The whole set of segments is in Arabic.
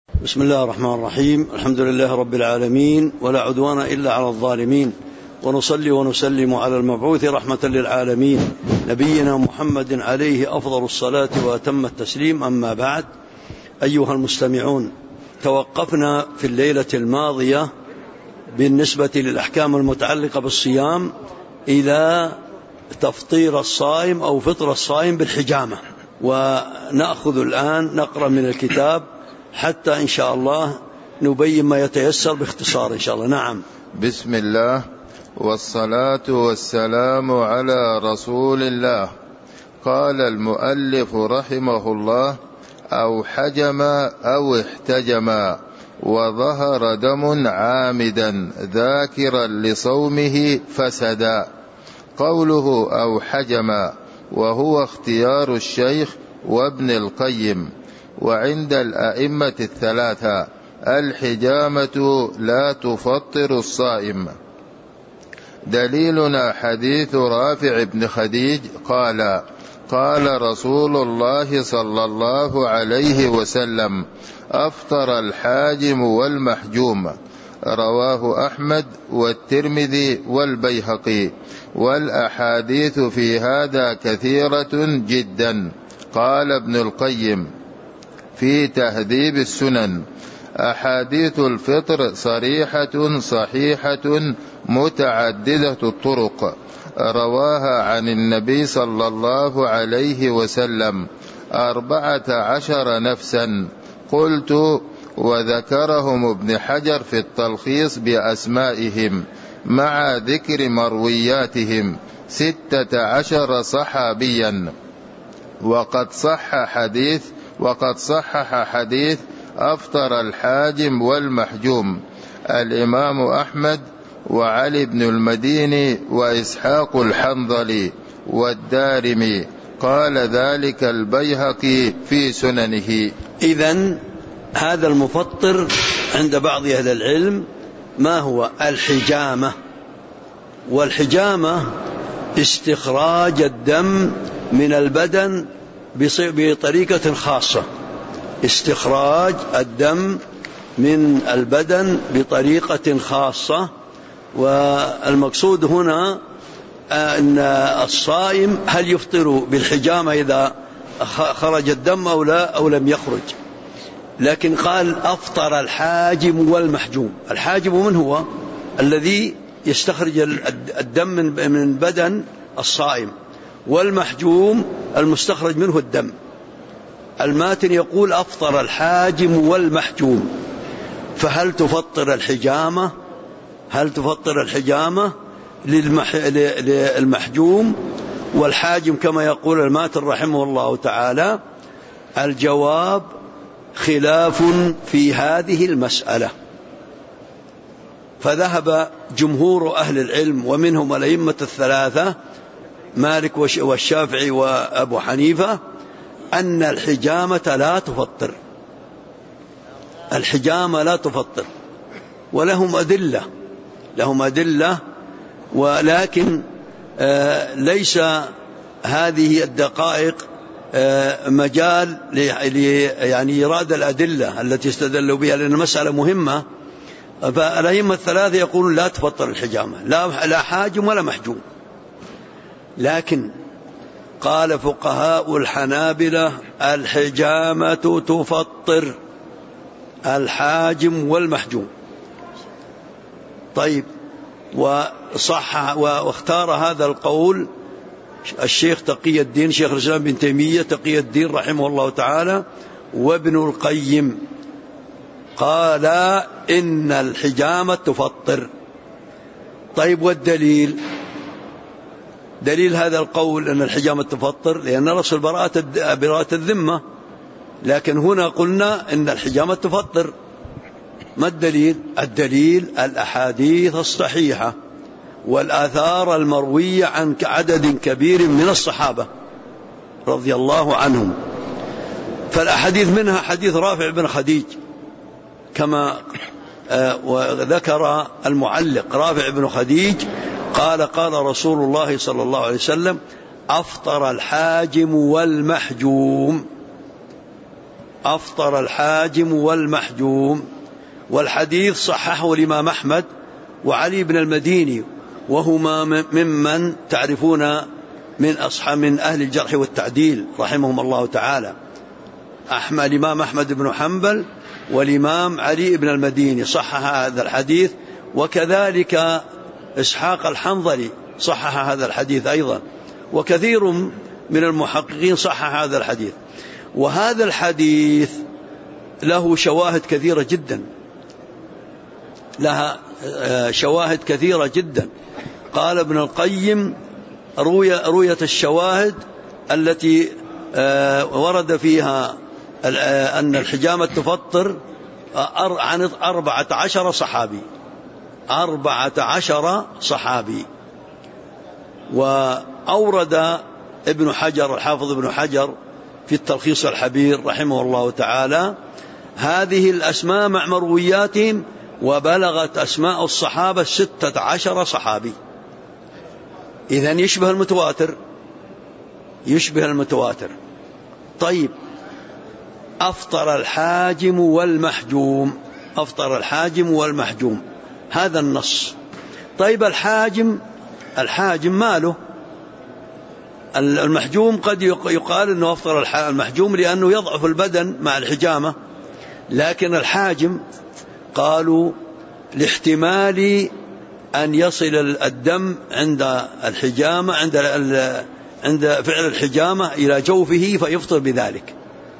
بسم الله الرحمن الرحيم. الحمد لله رب العالمين، ولا عدوان إلا على الظالمين، ونصلي ونسلم على المبعوث رحمة للعالمين نبينا محمد عليه أفضل الصلاة وأتم التسليم. أما بعد، أيها المستمعون، توقفنا في الليلة الماضية بالنسبة للأحكام المتعلقة بالصيام إلى تفطير الصائم أو فطر الصائم بالحجامة، ونأخذ الآن نقرأ من الكتاب حتى إن شاء الله نبين ما يتيسر باختصار إن شاء الله. نعم. بسم الله والصلاة والسلام على رسول الله. قال المؤلف رحمه الله: أو حجم أو احتجم وظهر دم عامدا ذاكرا لصومه فسدا. قوله أو حجم وهو اختيار الشيخ وابن القيم، وعند الأئمة الثلاثة الحجامة لا تفطر الصائم. دليلنا حديث رافع بن خديج قال: قال رسول الله صلى الله عليه وسلم: أفطر الحاجم والمحجوم. رواه أحمد والترمذي والبيهقي، والأحاديث في هذا كثيرة جدا. قال ابن القيم في تهذيب السنن: أحاديث الفطر صريحة صحيحة متعددة الطرق، رواها عن النبي صلى الله عليه وسلم 14 نفسا. قلت: وذكرهم ابن حجر في التلخيص بأسمائهم مع ذكر مروياتهم 16 صحابيا. وقد صحح حديث أفطر الحاجم والمحجوم الإمام أحمد وعلي بن المديني وإسحاق الحنظلي والدارمي. قال ذلك البيهقي في سننه. إذن هذا المفطر عند بعض أهل العلم ما هو؟ الحجامة. والحجامة استخراج الدم من البدن بطريقة خاصة، استخراج الدم من البدن بطريقة خاصة. والمقصود هنا أن الصائم هل يفطر بالحجامة إذا خرج الدم أو لا أو لم يخرج. لكن قال أفطر الحاجم والمحجوم. الحاجم من هو؟ الذي يستخرج الدم من بدن الصائم، والمحجوم المستخرج منه الدم. الماتن يقول أفطر الحاجم والمحجوم. فهل تفطر الحجامة؟ هل تفطر الحجامة للمحجوم والحاجم كما يقول الماتن رحمه الله تعالى؟ الجواب خلاف في هذه المسألة. فذهب جمهور أهل العلم ومنهم الأئمة الثلاثة مالك والشافعي وأبو حنيفة أن الحجامة لا تفطر. الحجامة لا تفطر، ولهم أدلة، ولكن ليس هذه الدقائق مجال يعني إيراد الأدلة التي استدلوا بها، لأن المسألة مهمة. فالأئمة الثلاثة يقولون لا تفطر الحجامة، لا حاجم ولا محجوم. لكن قال فقهاء الحنابلة الحجامة تفطر الحاجم والمحجوم. طيب، واختار هذا القول الشيخ تقي الدين شيخ الإسلام بن تيمية تقي الدين رحمه الله تعالى وابن القيم. قال إن الحجامة تفطر. طيب، والدليل؟ دليل هذا القول أن الحجامة تفطر لأن الرسول براءة الذمة، لكن هنا قلنا إن الحجامة تفطر. ما الدليل؟ الدليل الأحاديث الصحيحة والآثار المروية عن عدد كبير من الصحابة رضي الله عنهم. فالأحاديث منها حديث رافع بن خديج كما وذكر المعلق. رافع بن خديج قال: قال رسول الله صلى الله عليه وسلم: أفطر الحاجم والمحجوم. أفطر الحاجم والمحجوم. والحديث صححه الإمام أحمد وعلي بن المديني، وهما ممن تعرفون من أهل الجرح والتعديل رحمهم الله تعالى. الإمام أحمد بن حنبل والإمام علي بن المديني صحح هذا الحديث، وكذلك إسحاق الحنظلي صحح هذا الحديث أيضا، وكثير من المحققين صحح هذا الحديث. وهذا الحديث له شواهد كثيرة جدا، لها شواهد كثيرة جدا. قال ابن القيم: رويت الشواهد التي ورد فيها أن الحجامة تفطر عن 14 صحابي، 14 صحابي. وأورد ابن حجر الحافظ ابن حجر في التلخيص الحبير رحمه الله تعالى هذه الأسماء مع مروياتهم، وبلغت أسماء الصحابة 16 صحابي. إذن يشبه المتواتر، يشبه المتواتر. طيب، أفطر الحاجم والمحجوم، أفطر الحاجم والمحجوم، هذا النص. طيب، الحاجم ماله؟ المحجوم قد يقال أنه أفطر المحجوم لأنه يضعف البدن مع الحجامة، لكن الحاجم قالوا لاحتمال أن يصل الدم عند الحجامة عند فعل الحجامة إلى جوفه فيفطر بذلك.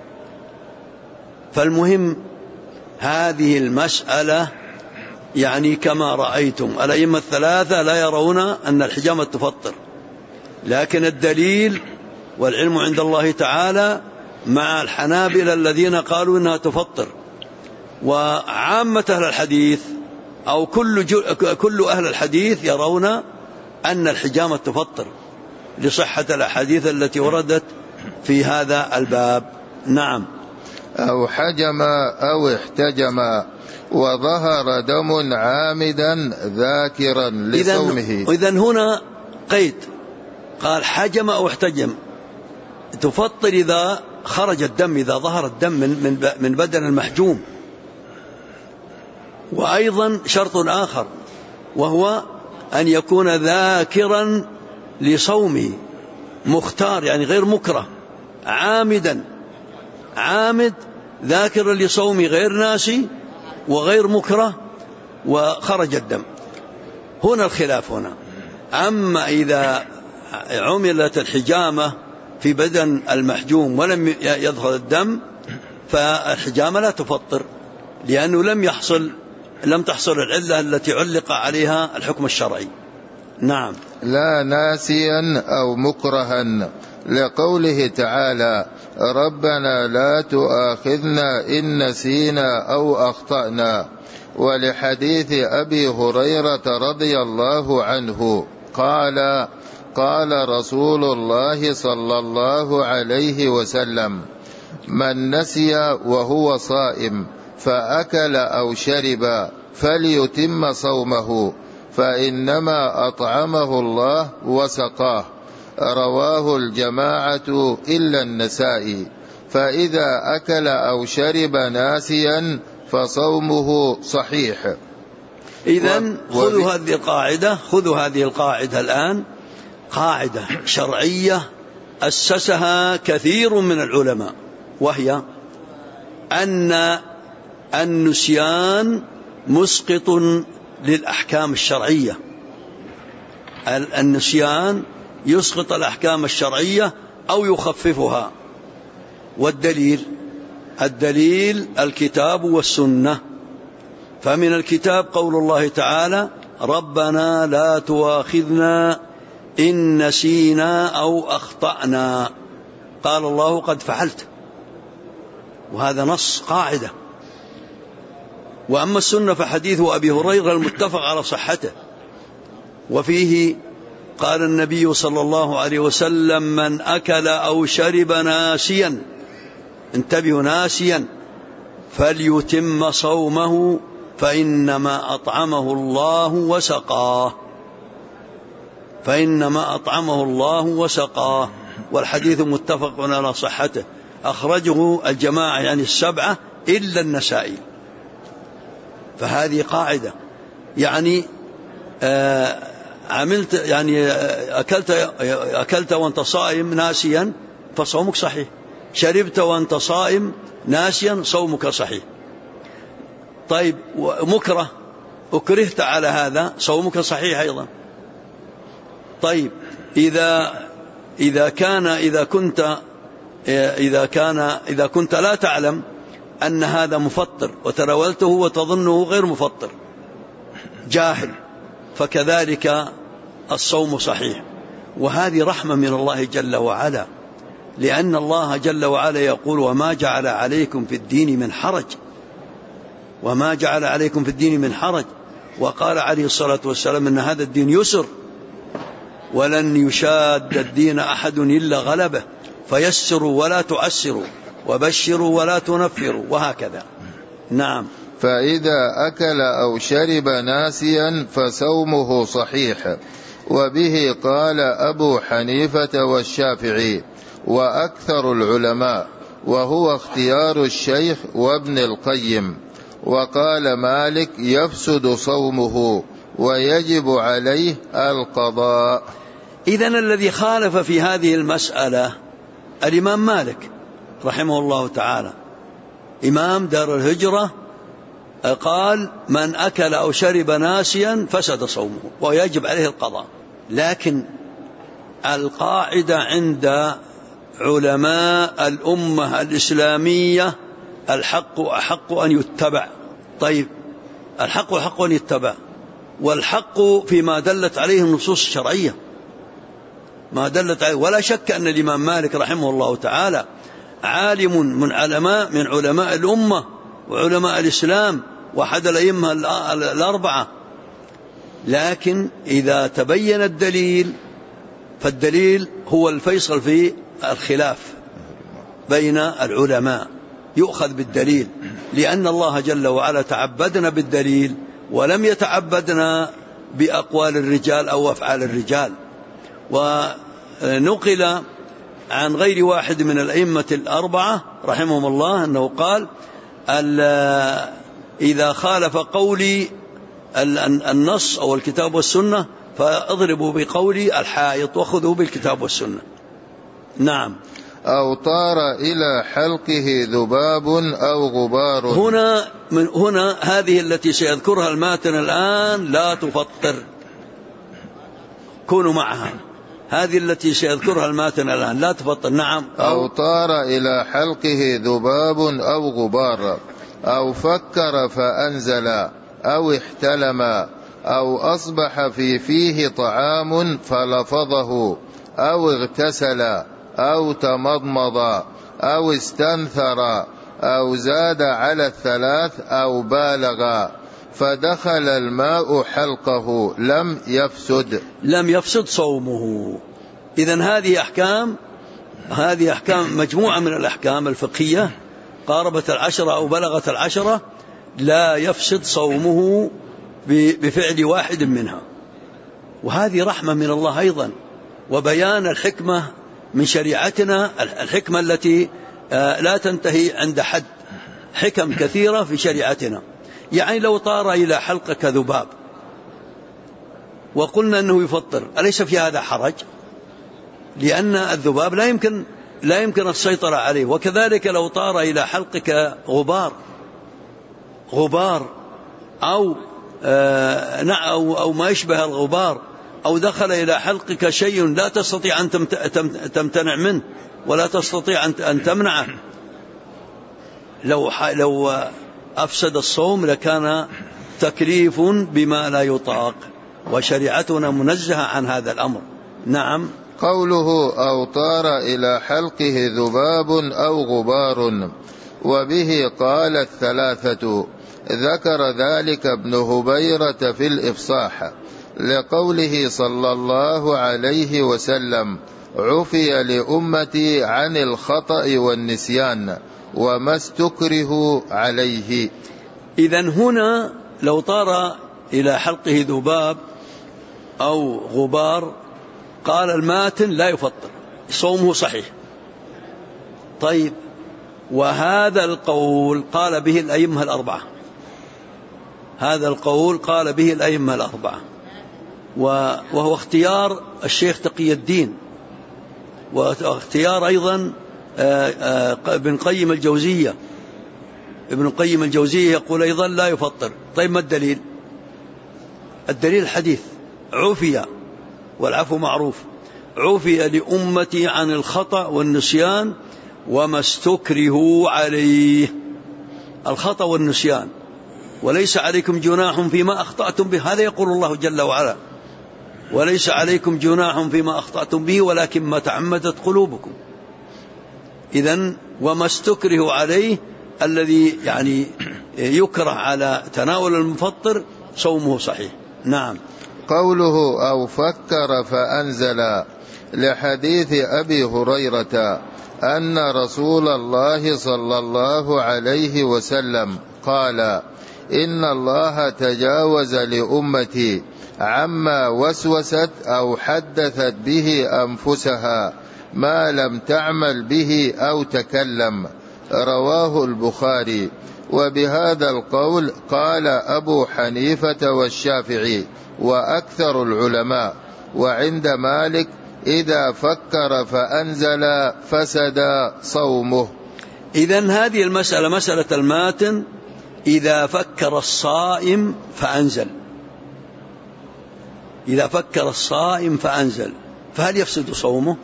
فالمهم هذه المسألة يعني كما رأيتم الأئمة الثلاثة لا يرون أن الحجامة تفطر، لكن الدليل والعلم عند الله تعالى مع الحنابلة الذين قالوا إنها تفطر. وعامة أهل الحديث أو كل أهل الحديث يرون أن الحجامة تفطر لصحة الأحاديث التي وردت في هذا الباب. نعم. أو حجم أو احتجم وظهر دم عامدا ذاكرا لصومه. إذن هنا قيد، قال حجم أو احتجم، تفطر إذا خرج الدم، إذا ظهر الدم من بدن المحجوم. وأيضا شرط آخر وهو أن يكون ذاكرا لصومه، مختار يعني غير مكره، عامدا، عامد ذاكرا لصومه غير ناسي وغير مكره وخرج الدم. هنا الخلاف هنا. أما إذا عملت الحجامة في بدن المحجوم ولم يدخل الدم فالحجامة لا تفطر، لأنه لم تحصل العلة التي علق عليها الحكم الشرعي. نعم. لا ناسيا أو مكرها، لقوله تعالى: ربنا لا تؤاخذنا إن نسينا أو أخطأنا. ولحديث أبي هريرة رضي الله عنه قال رسول الله صلى الله عليه وسلم: من نسي وهو صائم فأكل أو شرب فليتم صومه، فإنما أطعمه الله وسقاه. رواه الجماعة إلا النسائي. فإذا أكل أو شرب ناسيا فصومه صحيح. إذن خذوا هذه القاعدة الآن، قاعدة شرعية أسسها كثير من العلماء، وهي أن النسيان مسقط للأحكام الشرعية. النسيان يسقط الأحكام الشرعية أو يخففها. والدليل الكتاب والسنة. فمن الكتاب قول الله تعالى: ربنا لا تؤاخذنا إن نسينا أو أخطأنا. قال الله: قد فعلت. وهذا نص قاعدة. وأما السنة فحديث أبي هريرة المتفق على صحته، وفيه قال النبي صلى الله عليه وسلم: من أكل أو شرب ناسيا، انتبهوا، ناسيا، فليتم صومه فإنما أطعمه الله وسقاه، فإنما أطعمه الله وسقاه. والحديث متفق على صحته. أخرجه الجماعة يعني السبعة إلا النسائي. فهذه قاعدة، يعني عملت يعني أكلت وأنت صائم ناسيا فصومك صحيح، شربت وأنت صائم ناسيا صومك صحيح. طيب مكره، أكرهت على هذا، صومك صحيح أيضا. طيب إذا كنت لا تعلم أن هذا مفطر وتناولته وتظنه غير مفطر، جاهل، فكذلك الصوم صحيح. وهذه رحمة من الله جل وعلا، لأن الله جل وعلا يقول: وما جعل عليكم في الدين من حرج، وما جعل عليكم في الدين من حرج. وقال عليه الصلاة والسلام: إن هذا الدين يسر ولن يشاد الدين أحد إلا غلبه، فيسروا ولا تعسروا، وبشروا ولا تنفروا، وهكذا. نعم. فإذا أكل أو شرب ناسيا فصومه صحيح. وبه قال أبو حنيفة والشافعي وأكثر العلماء، وهو اختيار الشيخ وابن القيم. وقال مالك: يفسد صومه ويجب عليه القضاء. إذن الذي خالف في هذه المسألة الإمام مالك رحمه الله تعالى، إمام دار الهجرة، قال: من أكل أو شرب ناسيا فسد صومه ويجب عليه القضاء. لكن القاعدة عند علماء الأمة الإسلامية: الحق أحق أن يتبع. طيب، الحق أحق أن يتبع، والحق فيما دلت عليه النصوص الشرعية، ما دلت عليه. ولا شك أن الإمام مالك رحمه الله تعالى عالم من علماء الأمة وعلماء الإسلام، وأحد الأئمة الأربعة. لكن إذا تبين الدليل، فالدليل هو الفيصل في الخلاف بين العلماء، يؤخذ بالدليل، لأن الله جل وعلا تعبدنا بالدليل ولم يتعبدنا بأقوال الرجال أو أفعال الرجال. ونقل عن غير واحد من الأئمة الأربعة رحمهم الله أنه قال: إذا خالف قولي النص أو الكتاب والسنة فاضربوا بقولي الحائط وخذوا بالكتاب والسنة. نعم. أو طار إلى حلقه ذباب أو غبار. هنا هذه التي سيذكرها الماتن الآن لا تفطر، كونوا معها. هذه التي سيذكرها الماتن الآن لا تفطر. نعم. أو طار إلى حلقه ذباب أو غبار، أو فكر فأنزل، أو احتلم، أو أصبح في فيه طعام فلفظه، أو اغتسل، أو تمضمض، أو استنثر، أو زاد على 3، أو بالغ، فدخل الماء حلقه لم يفسد صومه. إذن هذه أحكام مجموعة من الأحكام الفقهية قاربت 10 أو بلغت 10، لا يفسد صومه بفعل واحد منها. وهذه رحمة من الله أيضا، وبيان الحكمة من شريعتنا، الحكمة التي لا تنتهي عند حد، حكم كثيرة في شريعتنا. يعني لو طار إلى حلقك ذباب وقلنا أنه يفطر، أليس في هذا حرج؟ لأن الذباب لا يمكن السيطرة عليه. وكذلك لو طار إلى حلقك غبار أو ما يشبه الغبار، أو دخل إلى حلقك شيء لا تستطيع أن تمتنع منه ولا تستطيع أن تمنعه، لو أفسد الصوم لكان تكليف بما لا يطاق، وشريعتنا منزهة عن هذا الأمر. نعم. قوله: أو طار إلى حلقه ذباب أو غبار. وبه قال 3، ذكر ذلك ابن هبيرة في الإفصاح، لقوله صلى الله عليه وسلم: عفي لأمتي عن الخطأ والنسيان وما استكره عليه. إذن هنا لو طار إلى حلقه ذباب أو غبار، قال الماتن لا يفطر، صومه صحيح. طيب، وهذا القول قال به الأئمة الأربعة، هذا القول قال به الأئمة الأربعة، وهو اختيار الشيخ تقي الدين، واختيار أيضا ابن قيم الجوزية. ابن قيم الجوزية يقول أيضا لا يفطر. طيب ما الدليل؟ الدليل الحديث: عفي، والعفو معروف، عفي لأمتي عن الخطأ والنسيان وما استكرهوا عليه. الخطأ والنسيان، وليس عليكم جناح فيما أخطأتم به، هذا يقول الله جل وعلا: وليس عليكم جناح فيما أخطأتم به ولكن ما تعمدت قلوبكم. إذن وما استكرهوا عليه الذي يعني يكره على تناول المفطر صومه صحيح. نعم. قوله أو فكر فأنزل لحديث أبي هريرة أن رسول الله صلى الله عليه وسلم قال: إن الله تجاوز لأمتي عما وسوست أو حدثت به أنفسها ما لم تعمل به أو تكلم. رواه البخاري. وبهذا القول قال أبو حنيفة والشافعي وأكثر العلماء. وعند مالك إذا فكر فأنزل فسد صومه. إذن هذه المسألة مسألة الماتن: إذا فكر الصائم فأنزل، إذا فكر الصائم فأنزل، فهل يفسد صومه؟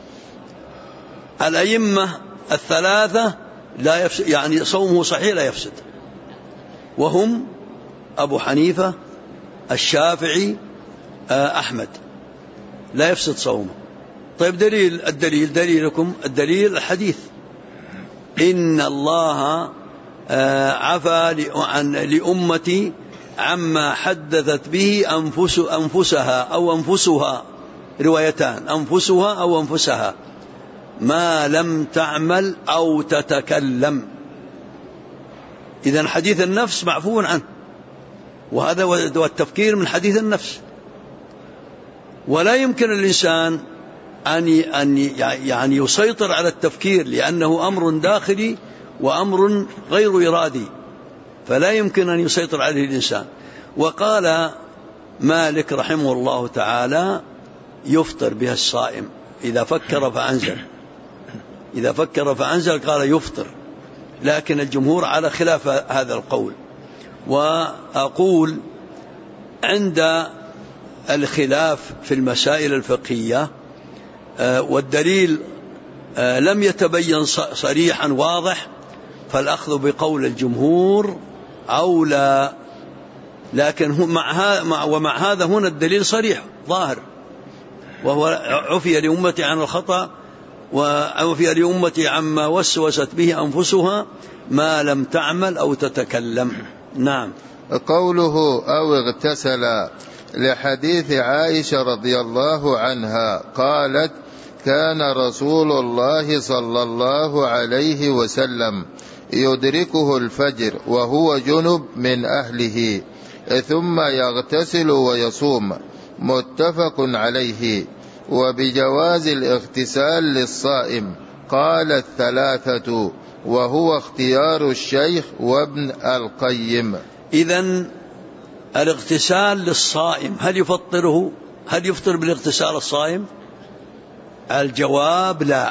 الأئمة الثلاثة لا يفسد، يعني صومه صحيح لا يفسد، وهم أبو حنيفة، الشافعي، أحمد، لا يفسد صومه. طيب دليلكم الدليل الحديث: إن الله عفى لأمتي عما حدثت به أنفسها أو أنفسها، روايتان: أنفسها أو أنفسها، ما لم تعمل أو تتكلم. إذن حديث النفس معفو عنه، وهذا هو التفكير من حديث النفس. ولا يمكن الإنسان أن يعني يسيطر على التفكير، لأنه أمر داخلي وأمر غير إرادي، فلا يمكن أن يسيطر عليه الإنسان. وقال مالك رحمه الله تعالى: يفطر بها الصائم إذا فكر فأنزل. إذا فكر فأنزل قال يفطر، لكن الجمهور على خلاف هذا القول. وأقول عند الخلاف في المسائل الفقهية والدليل لم يتبين صريحا واضح، فالأخذ بقول الجمهور أولى. لكن ومع هذا هنا الدليل صريح ظاهر، وهو عفي لأمتي عن الخطأ وعفي لأمتي عما وسوست به أنفسها ما لم تعمل أو تتكلم. نعم. قوله أو اغتسل لحديث عائشة رضي الله عنها قالت: كان رسول الله صلى الله عليه وسلم يدركه الفجر وهو جنب من أهله ثم يغتسل ويصوم. متفق عليه. وبجواز الاغتسال للصائم قال الثلاثة، وهو اختيار الشيخ وابن القيم. إذن الاغتسال للصائم هل يفطره؟ هل يفطر بالاغتسال الصائم؟ الجواب لا،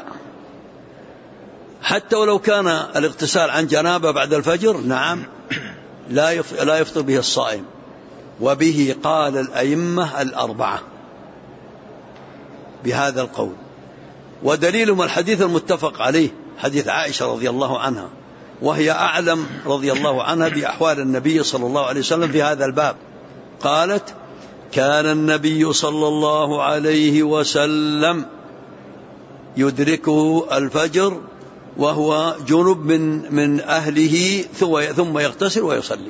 حتى ولو كان الاغتسال عن جنابة بعد الفجر، نعم، لا يفطر به الصائم. وبه قال الأئمة الأربعة بهذا القول. ودليلهم الحديث المتفق عليه، حديث عائشة رضي الله عنها، وهي أعلم رضي الله عنها بأحوال النبي صلى الله عليه وسلم في هذا الباب. قالت: كان النبي صلى الله عليه وسلم يدركه الفجر وهو جنب من أهله ثم يغتسل ويصلي،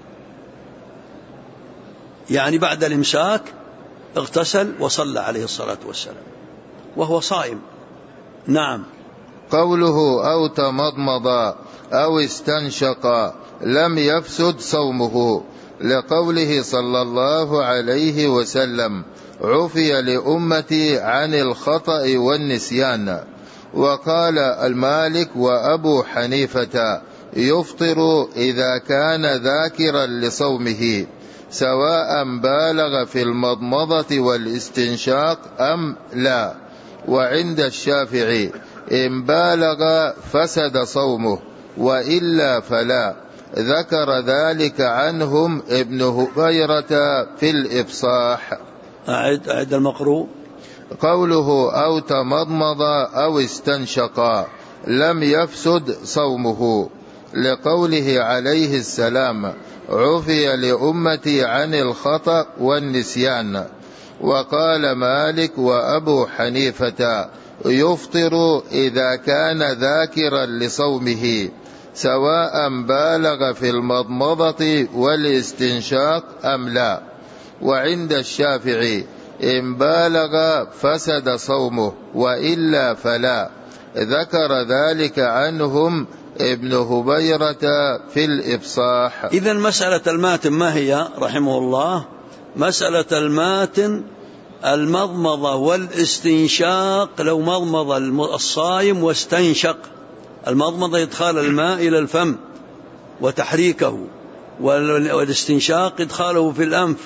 يعني بعد الإمساك اغتسل وصلى عليه الصلاة والسلام وهو صائم. نعم. قوله أو تمضمض أو استنشق لم يفسد صومه، لقوله صلى الله عليه وسلم: عفي لأمتي عن الخطأ والنسيان. وقال المالك وأبو حنيفة يفطر إذا كان ذاكرا لصومه سواء بالغ في المضمضة والاستنشاق أم لا. وعند الشافعي إن بالغ فسد صومه وإلا فلا. ذكر ذلك عنهم ابن هبيرة في الإفصاح. أعد المقروء. قوله أو تمضمض أو استنشق لم يفسد صومه، لقوله عليه السلام عفي لأمتي عن الخطأ والنسيان. وقال مالك وأبو حنيفة يفطر إذا كان ذاكرا لصومه سواء بالغ في المضمضة والاستنشاق أم لا. وعند الشافعي إن بالغ فسد صومه وإلا فلا. ذكر ذلك عنهم ابن هبيرة في الإفصاح. إذن مسألة الماتن ما هي رحمه الله؟ مسألة الماتن المضمضة والاستنشاق. لو مضمض الصائم واستنشق، المضمضة إدخال الماء إلى الفم وتحريكه، والاستنشاق إدخاله في الأنف.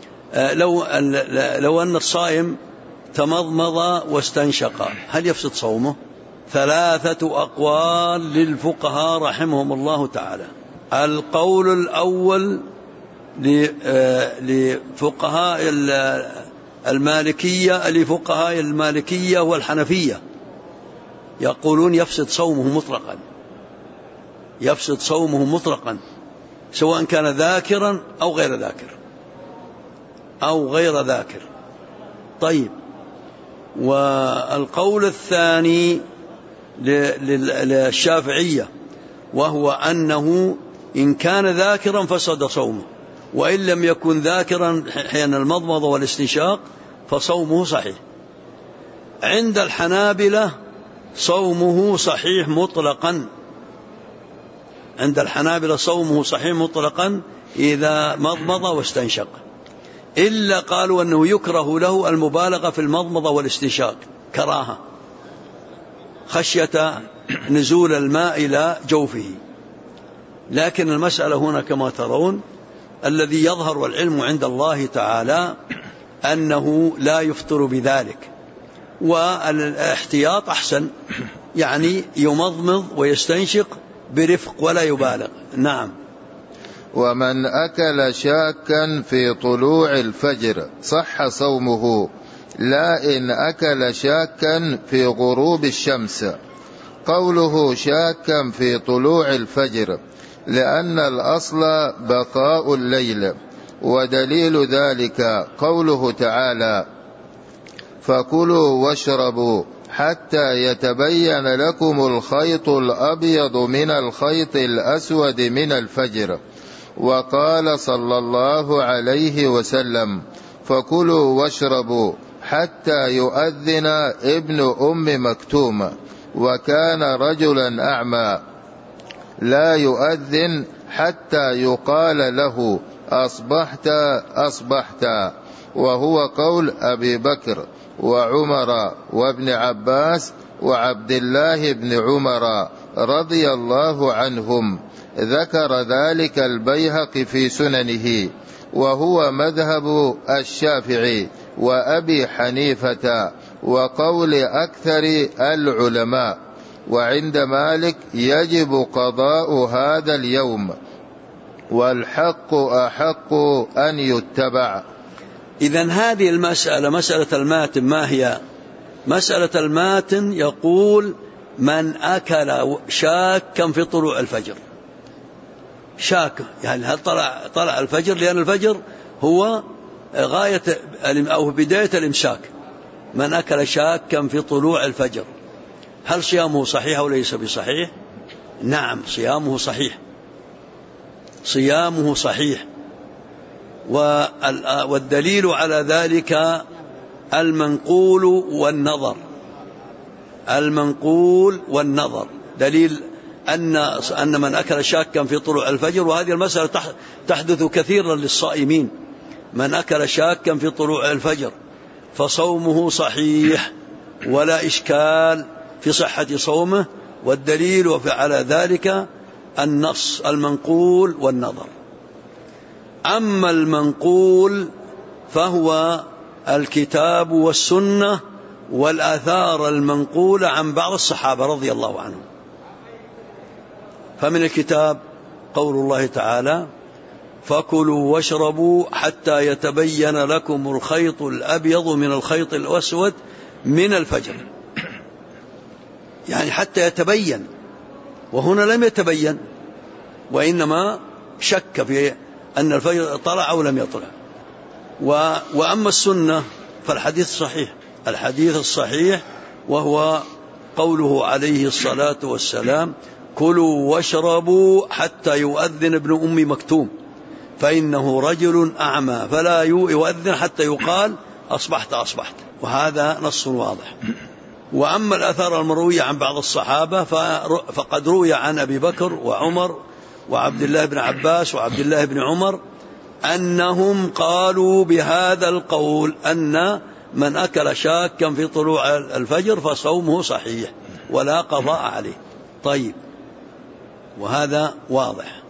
لو أن الصائم تمضمض واستنشق هل يفسد صومه؟ 3 أقوال للفقهاء رحمهم الله تعالى. القول الأول لفقهاء المالكية والحنفية يقولون يفسد صومه مطلقا، سواء كان ذاكرا أو غير ذاكر. طيب، والقول الثاني للشافعية وهو أنه إن كان ذاكرا فسد صومه، وإن لم يكن ذاكرا حين المضمضة والاستنشاق فصومه صحيح. عند الحنابلة صومه صحيح مطلقا إذا مضمض واستنشق، إلا قالوا أنه يكره له المبالغة في المضمضة والاستنشاق كراهة خشية نزول الماء إلى جوفه. لكن المسألة هنا كما ترون الذي يظهر والعلم عند الله تعالى أنه لا يفطر بذلك، والاحتياط أحسن، يعني يمضمض ويستنشق برفق ولا يبالغ. نعم. ومن أكل شاكا في طلوع الفجر صح صومه، لا إن أكل شاكا في غروب الشمس. قوله شاكا في طلوع الفجر لأن الأصل بقاء الليل، ودليل ذلك قوله تعالى فكلوا واشربوا حتى يتبين لكم الخيط الأبيض من الخيط الأسود من الفجر. وقال صلى الله عليه وسلم فكلوا واشربوا حتى يؤذن ابن أم مكتوم، وكان رجلا أعمى لا يؤذن حتى يقال له أصبحت، وهو قول أبي بكر وعمر وابن عباس وعبد الله بن عمر رضي الله عنهم. ذكر ذلك البيهقي في سننه، وهو مذهب الشافعي وأبي حنيفة وقول أكثر العلماء. وعند مالك يجب قضاء هذا اليوم، والحق أحق أن يتبع. إذن هذه المسألة مسألة الماتن ما هي؟ مسألة الماتن يقول من أكل شاكا في طلوع الفجر، شاك يعني هل طلع الفجر، لأن الفجر هو غاية أو بداية الإمساك. من أكل شاكا في طلوع الفجر هل صيامه صحيح أو ليس بصحيح؟ نعم، صيامه صحيح. والدليل على ذلك المنقول والنظر. دليل أن من أكل شاكا في طلوع الفجر، وهذه المسألة تحدث كثيرا للصائمين، من أكل شاكا في طلوع الفجر فصومه صحيح ولا إشكال، في صحة صومه، والدليل على ذلك النص المنقول والنظر. أما المنقول فهو الكتاب والسنة والآثار المنقولة عن بعض الصحابة رضي الله عنهم. فمن الكتاب قول الله تعالى: فكلوا واشربوا حتى يتبين لكم الخيط الأبيض من الخيط الأسود من الفجر، يعني حتى يتبين، وهنا لم يتبين، وإنما شك في أن الفجر طلع أو لم يطلع. وأما السنة فالحديث صحيح، الحديث الصحيح وهو قوله عليه الصلاة والسلام: كلوا واشربوا حتى يؤذن ابن أم مكتوم فإنه رجل أعمى فلا يؤذن حتى يقال أصبحت أصبحت. وهذا نص واضح. وأما الآثار المروية عن بعض الصحابة فقد روي عن أبي بكر وعمر وعبد الله بن عباس وعبد الله بن عمر أنهم قالوا بهذا القول أن من أكل شاكا في طلوع الفجر فصومه صحيح ولا قضاء عليه. طيب، وهذا واضح.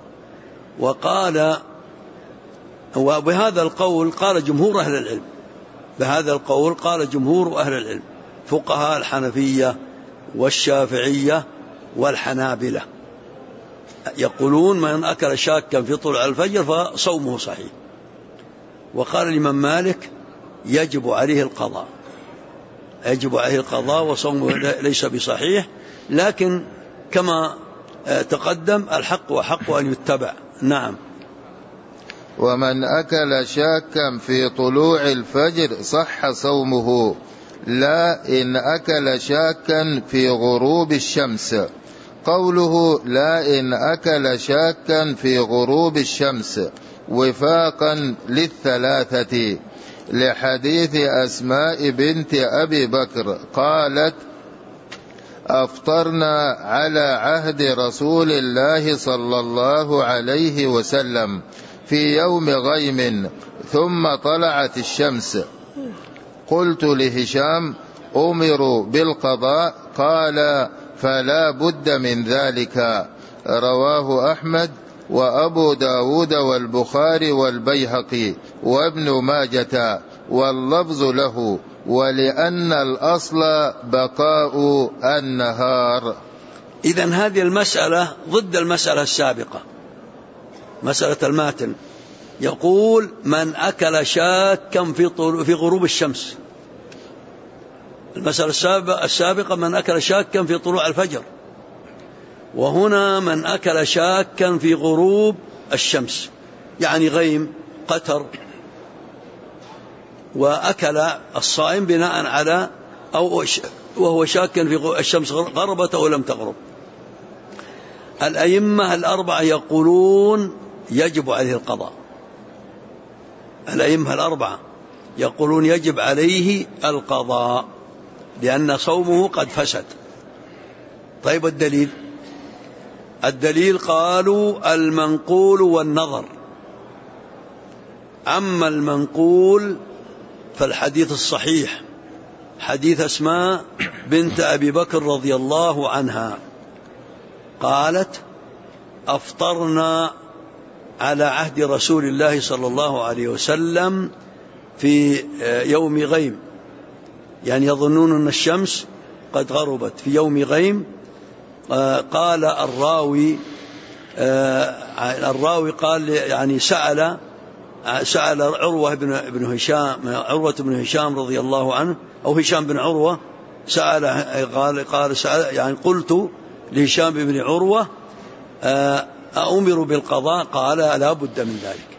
وبهذا القول قال جمهور أهل العلم، بهذا القول قال جمهور أهل العلم، فقهاء الحنفية والشافعية والحنابلة، يقولون من أكل شاكا في طلوع الفجر فصومه صحيح. وقال الإمام مالك يجب عليه القضاء، يجب عليه القضاء وصومه ليس بصحيح، لكن كما تقدم الحق وحق أن يتبع. نعم. ومن أكل شاكا في طلوع الفجر صح صومه، لا إن أكل شاكا في غروب الشمس. قوله لا إن أكل شاكا في غروب الشمس وفاقا للثلاثة لحديث أسماء بنت أبي بكر قالت: أفطرنا على عهد رسول الله صلى الله عليه وسلم في يوم غيم ثم طلعت الشمس. قلت لهشام: أمروا بالقضاء؟ قال: فلا بد من ذلك. رواه أحمد وأبو داود والبخاري والبيهقي وابن ماجة، واللفظ له، ولأن الأصل بقاء النهار. إذن هذه المسألة ضد المسألة السابقة، مسألة الماتن، يقول من أكل شاكا في غروب الشمس. المسألة السابقة من أكل شاكا في طلوع الفجر، وهنا من أكل شاكا في غروب الشمس، يعني غيم قتر، وأكل الصائم بناء على وهو شاكا في الشمس غربت أو لم تغرب. الأئمة الأربعة يقولون يجب عليه القضاء، الأئمة الأربعة يقولون يجب عليه القضاء لأن صومه قد فسد. طيب، الدليل قالوا المنقول والنظر. أما المنقول فالحديث الصحيح، حديث أسماء بنت أبي بكر رضي الله عنها قالت: أفطرنا على عهد رسول الله صلى الله عليه وسلم في يوم غيم، يعني يظنون أن الشمس قد غربت في يوم غيم. قال الراوي قال يعني سأل عروة بن هشام رضي الله عنه، أو هشام بن عروة قال يعني قلت لهشام بن عروة: أأمر بالقضاء؟ قال: لا بد من ذلك،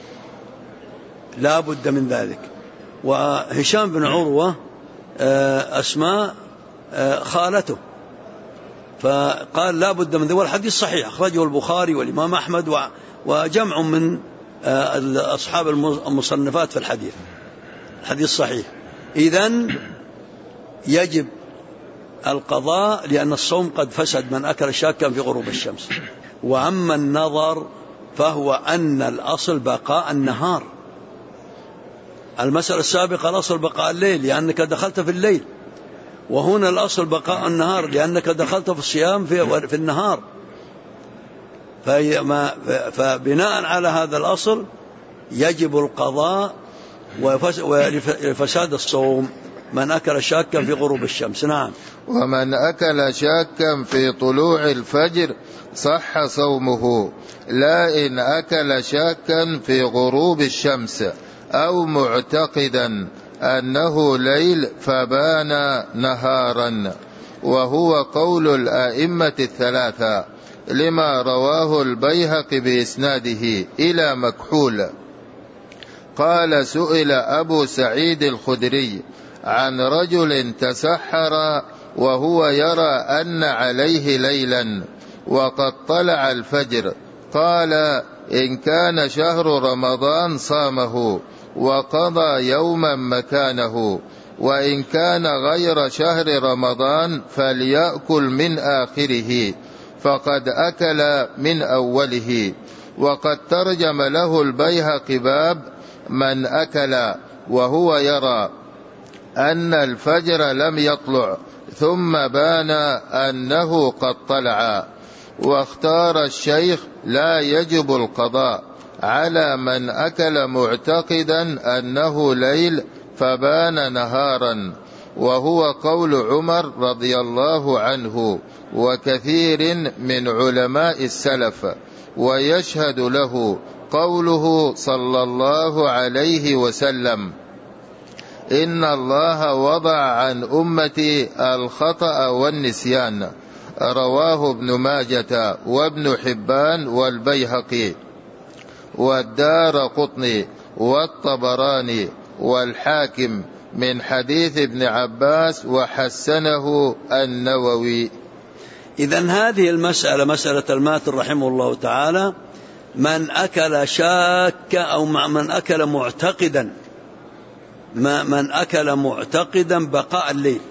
لا بد من ذلك. وهشام بن عروة أسماء خالته، فقال لا بد من ذلك، والحديث صحيح أخرجه البخاري والإمام أحمد وجمع من أصحاب المصنفات في الحديث صحيح. إذن يجب القضاء لأن الصوم قد فسد من أكل شاكا في غروب الشمس. وأما النظر فهو أن الأصل بقاء النهار. المسألة السابقة الأصل بقاء الليل لأنك دخلت في الليل، وهنا الأصل بقاء النهار، لأنك دخلت في الصيام في النهار، فبناء على هذا الأصل يجب القضاء وفساد الصوم من أكل شاكا في غروب الشمس. نعم. ومن أكل شاكا في طلوع الفجر صح صومه، لا إن أكل شاكا في غروب الشمس أو معتقدا أنه ليل فبان نهارا، وهو قول الأئمة الثلاثة لما رواه البيهقي بإسناده إلى مكحول قال: سئل أبو سعيد الخدري عن رجل تسحر وهو يرى أن عليه ليلا وقد طلع الفجر، قال: إن كان شهر رمضان صامه وقضى يوما مكانه، وإن كان غير شهر رمضان فليأكل من آخره فقد أكل من أوله. وقد ترجم له البيهقي باب من أكل وهو يرى أن الفجر لم يطلع ثم بان أنه قد طلع. واختار الشيخ لا يجب القضاء على من أكل معتقدا أنه ليل فبان نهارا، وهو قول عمر رضي الله عنه وكثير من علماء السلف، ويشهد له قوله صلى الله عليه وسلم: إن الله وضع عن أمتي الخطأ والنسيان، رواه ابن ماجة وابن حبان والبيهقي والدارقطني والطبراني والحاكم من حديث ابن عباس وحسنه النووي. إذن هذه المسألة مسألة الماتر رحمه الله تعالى، من أكل شاك أو من أكل معتقدا، من أكل معتقدا بقاء الليل،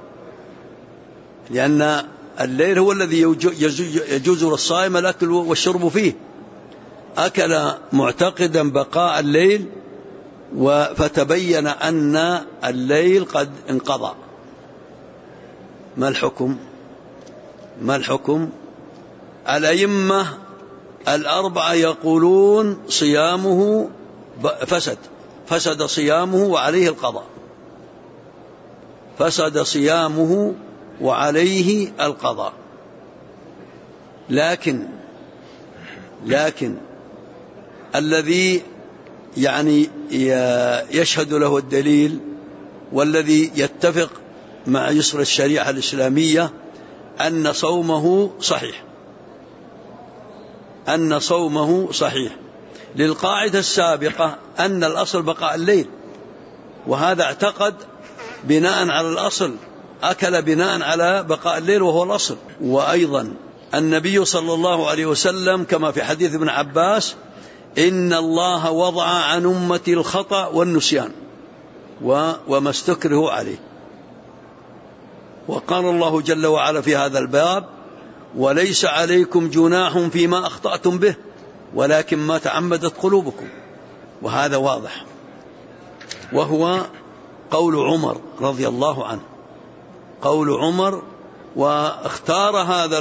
لأن الليل هو الذي يجوز للصائم الأكل والشرب فيه، أكل معتقدا بقاء الليل فتبين أن الليل قد انقضى، ما الحكم؟ ما الحكم؟ الأئمة الأربعة يقولون صيامه فسد صيامه وعليه القضاء، فسد صيامه وعليه القضاء. لكن الذي يعني يشهد له الدليل والذي يتفق مع يسر الشريعة الإسلامية أن صومه صحيح، أن صومه صحيح، للقاعدة السابقة أن الأصل بقاء الليل، وهذا اعتقد بناء على الأصل، أكل بناء على بقاء الليل وهو الأصل. وأيضا النبي صلى الله عليه وسلم كما في حديث ابن عباس: إن الله وضع عن أمتي الخطأ والنسيان وما استكره عليه. وقال الله جل وعلا في هذا الباب: وليس عليكم جناح فيما أخطأتم به ولكن ما تعمدت قلوبكم. وهذا واضح، وهو قول عمر رضي الله عنه، قول عمر. واختار هذا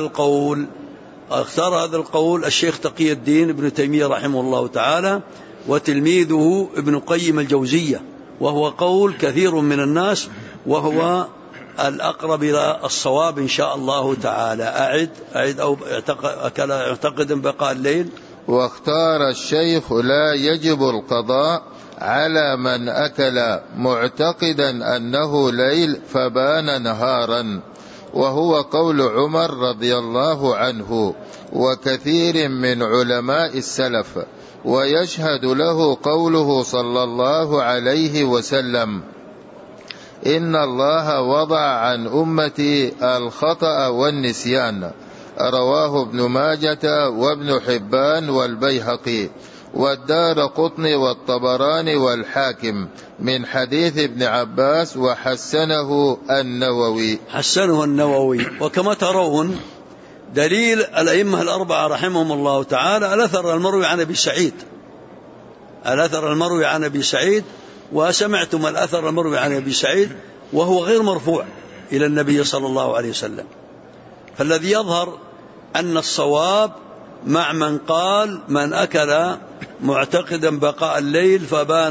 القول الشيخ تقي الدين ابن تيمية رحمه الله تعالى وتلميذه ابن قيم الجوزية، وهو قول كثير من الناس، وهو الأقرب إلى الصواب إن شاء الله تعالى. أعد أو اعتقد بقاء الليل. واختار الشيخ لا يجب القضاء على من أكل معتقدا أنه ليل فبان نهارا، وهو قول عمر رضي الله عنه وكثير من علماء السلف، ويشهد له قوله صلى الله عليه وسلم: إن الله وضع عن أمتي الخطأ والنسيان، رواه ابن ماجة وابن حبان والبيهقي والدارقطني والطبراني والحاكم من حديث ابن عباس وحسنه النووي. حسنه النووي. وكما ترون دليل الأئمة الأربعة رحمهم الله تعالى الأثر المروي عن أبي سعيد، الأثر المروي عن أبي سعيد، وسمعتم الأثر المروي عن أبي سعيد وهو غير مرفوع، إلى النبي صلى الله عليه وسلم. فالذي يظهر أن الصواب مع من قال من أكل معتقدا بقاء الليل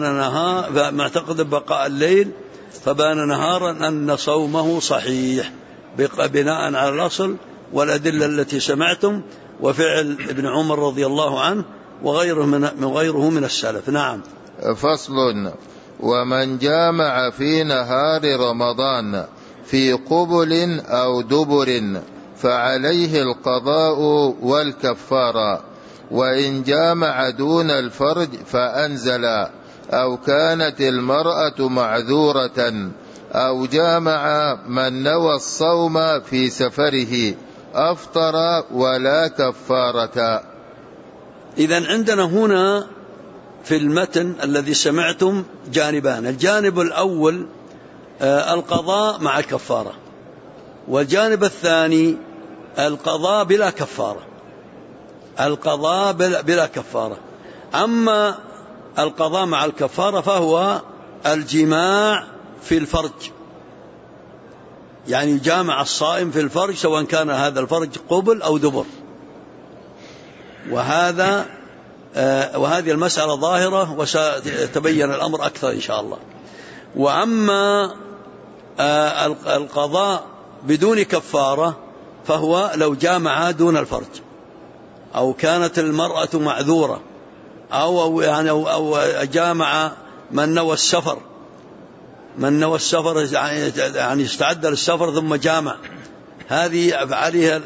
فبان نهارا أن صومه صحيح بناء على الأصل والأدلة التي سمعتم وفعل ابن عمر رضي الله عنه وغيره من السلف. نعم. فصل: ومن جامع في نهار رمضان في قبل أو دبر فعليه القضاء والكفارة، وإن جامع دون الفرج فأنزل، أو كانت المرأة معذورة، أو جامع من نوى الصوم في سفره أفطر ولا كفارة. إذن عندنا هنا في المتن الذي سمعتم جانبان: الجانب الأول القضاء مع الكفارة، والجانب الثاني القضاء بلا كفارة. القضاء بلا كفارة. أما القضاء مع الكفارة فهو الجماع في الفرج، يعني جامع الصائم في الفرج سواء كان هذا الفرج قبل أو دبر، وهذه المسألة ظاهرة وستبين الأمر أكثر إن شاء الله. وأما القضاء بدون كفارة فهو لو جامع دون الفرج، أو كانت المرأة معذورة، أو جامع من نوى السفر، يعني استعد للسفر ثم جامع، هذه عليه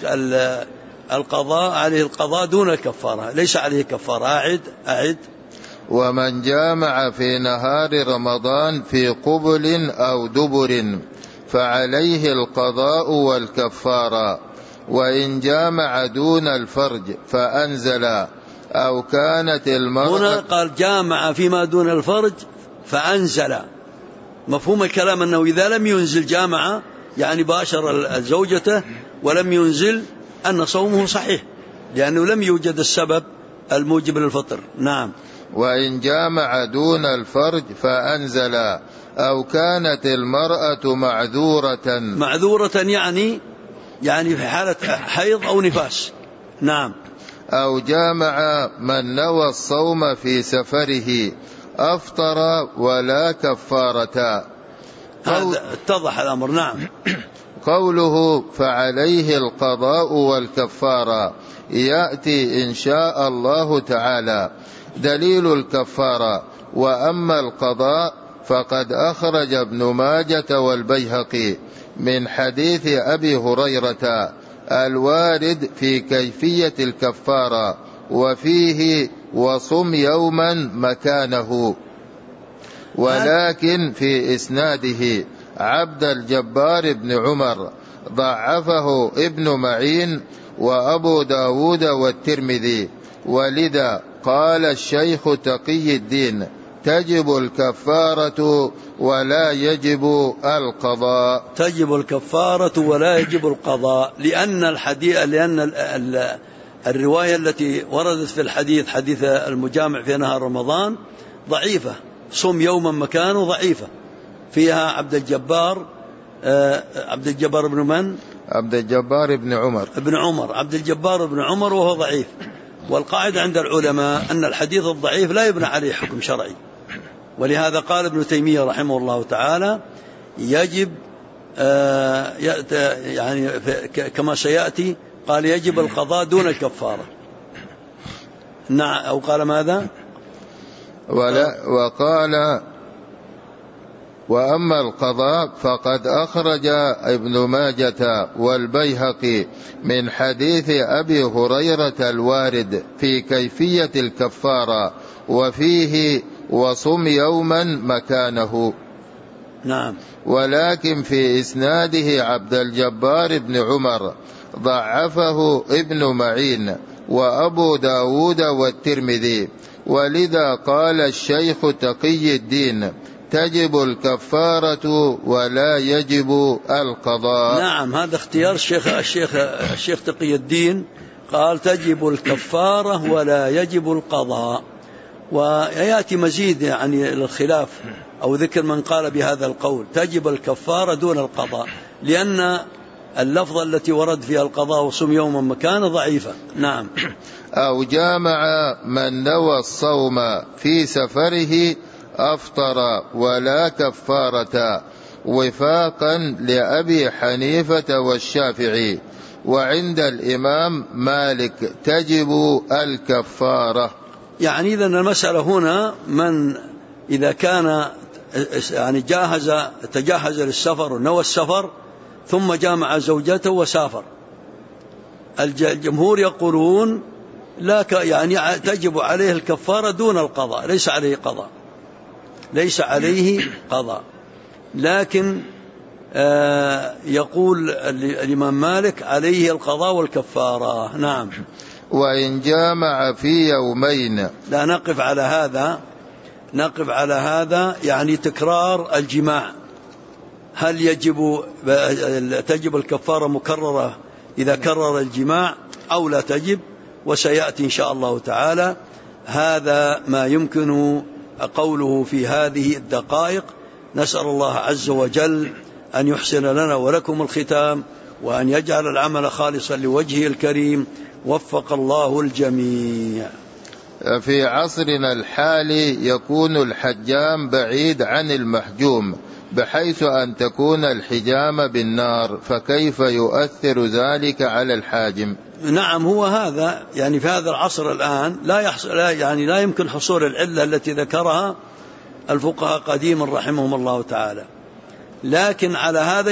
القضاء دون الكفارة، ليس عليه كفارة. أعد: ومن جامع في نهار رمضان في قبل أو دبر فعليه القضاء والكفارة، وإن جامع دون الفرج فأنزل، أو كانت المرأة. هنا قال جامع فيما دون الفرج فأنزل، مفهوم الكلام أنه إذا لم ينزل جامع، يعني باشر زوجته ولم ينزل، أن صومه صحيح لأنه لم يوجد السبب الموجب للفطر. نعم. وإن جامع دون الفرج فأنزل، أو كانت المرأة معذورة يعني في حالة حيض أو نفاس. نعم. أو جامع من نوى الصوم في سفره أفطر ولا كفارة. هذا اتضح الأمر. نعم. قوله فعليه القضاء والكفارة يأتي إن شاء الله تعالى دليل الكفارة. وأما القضاء فقد أخرج ابن ماجة والبيهقي من حديث أبي هريرة الوارد في كيفية الكفارة، وفيه وصم يوما مكانه، ولكن في إسناده عبد الجبار بن عمر ضعفه ابن معين وأبو داود والترمذي، ولذا قال الشيخ تقي الدين تجب الكفارة ولا يجب القضاء. تجب الكفارة ولا يجب القضاء، لأن الرواية التي وردت في الحديث، حديث المجامع في نهار رمضان، ضعيفة. صم يوما مكانه ضعيفة، فيها عبد الجبار بن من؟ عبد الجبار بن عمر. عبد الجبار بن عمر، وهو ضعيف. والقاعدة عند العلماء أن الحديث الضعيف لا يبنى عليه حكم شرعي، ولهذا قال ابن تيمية رحمه الله تعالى يجب يعني كما سيأتي، قال يجب القضاء دون الكفارة. نعم. أو قال ماذا؟ وقال وأما القضاء فقد أخرج ابن ماجة والبيهقي من حديث أبي هريرة الوارد في كيفية الكفارة، وفيه وصم يوما مكانه. نعم. ولكن في إسناده عبد الجبار بن عمر ضعفه ابن معين وأبو داود والترمذي، ولذا قال الشيخ تقي الدين تجب الكفارة ولا يجب القضاء. نعم، هذا اختيار الشيخ تقي الدين، قال تجب الكفارة ولا يجب القضاء. ويأتي مزيد يعني الخلاف أو ذكر من قال بهذا القول تجب الكفارة دون القضاء، لأن اللفظة التي ورد فيها القضاء وصوم يوما مكان ضعيفة. نعم. أو جامع من نوى الصوم في سفره أفطر ولا كفارة، وفاقا لأبي حنيفة والشافعي، وعند الإمام مالك تجب الكفارة. يعني إذن المسألة هنا من إذا كان يعني تجهز للسفر ونوى السفر ثم جامع زوجته وسافر، الجمهور يقولون لا يعني تجب عليه الكفارة دون القضاء، ليس عليه قضاء. لكن يقول الإمام مالك عليه القضاء والكفارة. نعم. وإن جامع في يومين. لا نقف على هذا يعني تكرار الجماع، هل تجب الكفارة مكررة إذا كرر الجماع أو لا تجب؟ وسيأتي إن شاء الله تعالى هذا ما يمكن قوله في هذه الدقائق. نسأل الله عز وجل أن يحسن لنا ولكم الختام، وأن يجعل العمل خالصا لوجهه الكريم. وفق الله الجميع. في عصرنا الحالي يكون الحجام بعيد عن المحجوم بحيث أن تكون الحجامة بالنار، فكيف يؤثر ذلك على الحاجم؟ نعم، هو هذا يعني في هذا العصر الآن لا يمكن حصول العلة التي ذكرها الفقهاء قديما رحمهم الله تعالى، لكن على هذا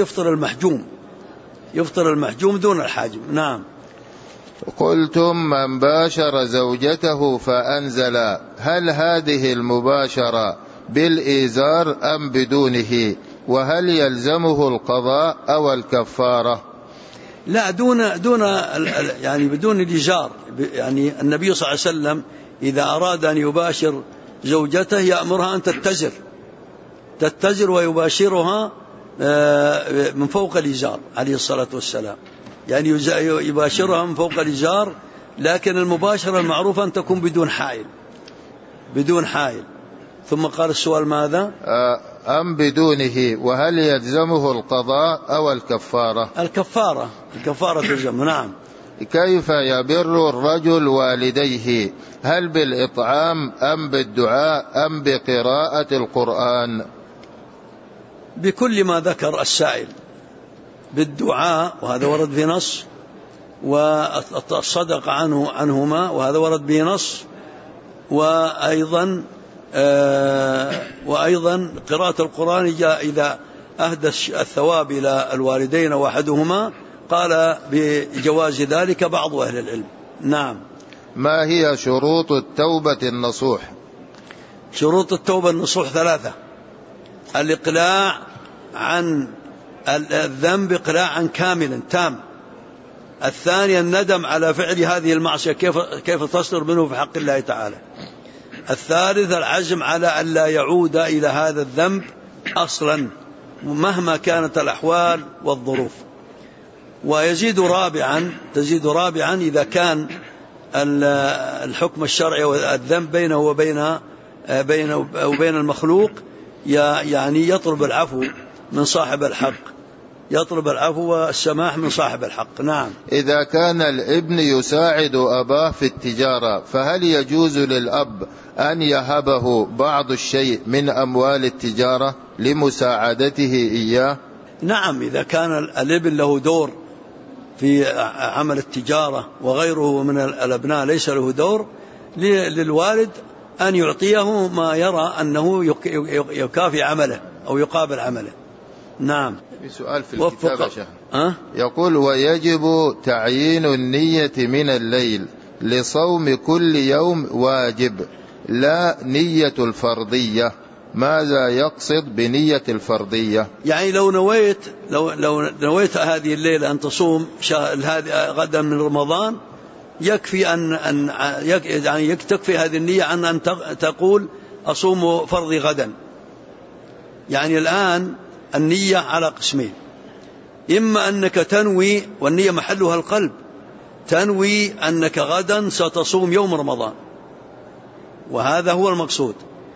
يفطر المحجوم دون الحاجم. نعم. قلتم من باشر زوجته فأنزل، هل هذه المباشرة بالإيزار أم بدونه؟ وهل يلزمه القضاء أو الكفارة؟ لا، يعني بدون الإيزار. يعني النبي صلى الله عليه وسلم إذا أراد أن يباشر زوجته يأمرها أن تتزر ويباشرها من فوق الإزار عليه الصلاة والسلام، يعني يباشرها من فوق الإزار، لكن المباشرة المعروفة أن تكون بدون حائل. ثم قال السؤال ماذا؟ أم بدونه، وهل يلزمه القضاء أو الكفارة؟ الكفارة تلزمه. نعم. كيف يبر الرجل والديه؟ هل بالإطعام أم بالدعاء أم بقراءة القرآن؟ بكل ما ذكر السائل، بالدعاء وهذا ورد في نص، والصدق عنهما وهذا ورد به نص، وأيضا قراءة القرآن إذا أهدى الثواب إلى الوالدين واحدهما قال بجواز ذلك بعض أهل العلم. نعم. ما هي شروط التوبة النصوح؟ شروط التوبة النصوح 3: الإقلاع عن الذنب إقلاعا كاملا تام. الثاني الندم على فعل هذه المعصية، كيف تصدر منه في حق الله تعالى. الثالث العزم على أن لا يعود إلى هذا الذنب أصلا مهما كانت الأحوال والظروف. ويزيد رابعا إذا كان الحكم الشرعي والذنب بينه وبين المخلوق، يعني يطلب العفو من صاحب الحق، يطلب العفو والسماح من صاحب الحق. نعم. إذا كان الابن يساعد أباه في التجارة، فهل يجوز للأب أن يهبه بعض الشيء من أموال التجارة لمساعدته إياه؟ نعم، إذا كان الابن له دور في عمل التجارة وغيره من الأبناء ليس له دور، للوالد أن يعطيه ما يرى أنه يكافي عمله أو يقابل عمله. نعم. سؤال في الكتاب شيخ يقول: ويجب تعيين النية من الليل لصوم كل يوم واجب، لا نية الفرضية. ماذا يقصد بنية الفرضية؟ يعني لو نويت هذه الليلة أن تصوم غدا من رمضان، يكفي يعني تكفي هذه النية عن أن تقول أصوم فرضي غدا. يعني الآن النية على قسمين: إما أنك تنوي والنية محلها القلب، تنوي أنك غدا ستصوم يوم رمضان وهذا هو المقصود،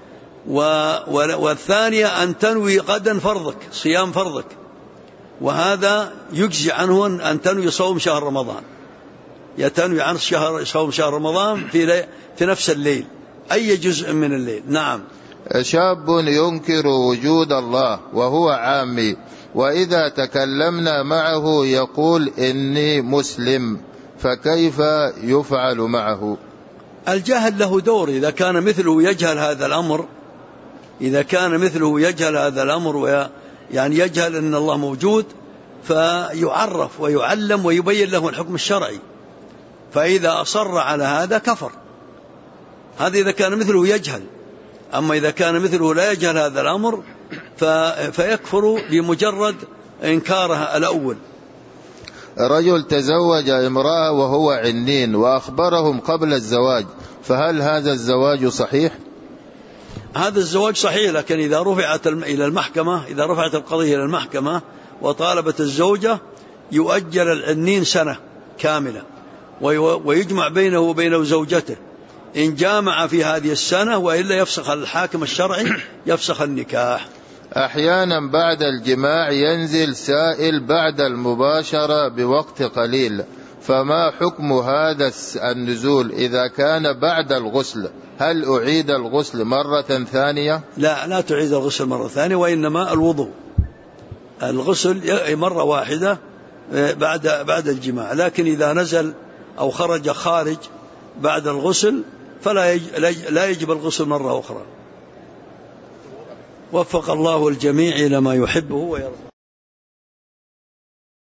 والثانية أن تنوي غدا فرضك، صيام فرضك، وهذا يجزي عنه أن تنوي صوم شهر رمضان، يتنوي عن صوم شهر رمضان في نفس الليل، أي جزء من الليل. نعم. شاب ينكر وجود الله وهو عامي، وإذا تكلمنا معه يقول إني مسلم، فكيف يفعل معه؟ الجهل له دور. إذا كان مثله يجهل هذا الأمر، إذا كان مثله يجهل هذا الأمر يعني يجهل أن الله موجود، فيعرف ويعلم ويبين له الحكم الشرعي، فإذا أصر على هذا كفر. هذا إذا كان مثله يجهل. أما إذا كان مثله لا يجهل هذا الأمر فيكفر بمجرد إنكارها الأول. رجل تزوج امرأة وهو عنين وأخبرهم قبل الزواج، فهل هذا الزواج صحيح؟ هذا الزواج صحيح، لكن إذا رفعت إلى المحكمة، إذا رفعت القضية إلى المحكمة وطالبت الزوجة، يؤجل العنين سنة كاملة ويجمع بينه وبين زوجته، إن جامع في هذه السنة، وإلا يفسخ الحاكم الشرعي يفسخ النكاح. أحيانا بعد الجماع ينزل سائل بعد المباشرة بوقت قليل، فما حكم هذا النزول إذا كان بعد الغسل؟ هل أعيد الغسل مرة ثانية؟ لا تعيد الغسل مرة ثانية، وإنما الوضوء، الغسل مرة واحدة بعد الجماع. لكن إذا نزل أو خرج خارج بعد الغسل لا يجب الغسل مرة أخرى. وفق الله الجميع إلى ما يحبه ويرضى.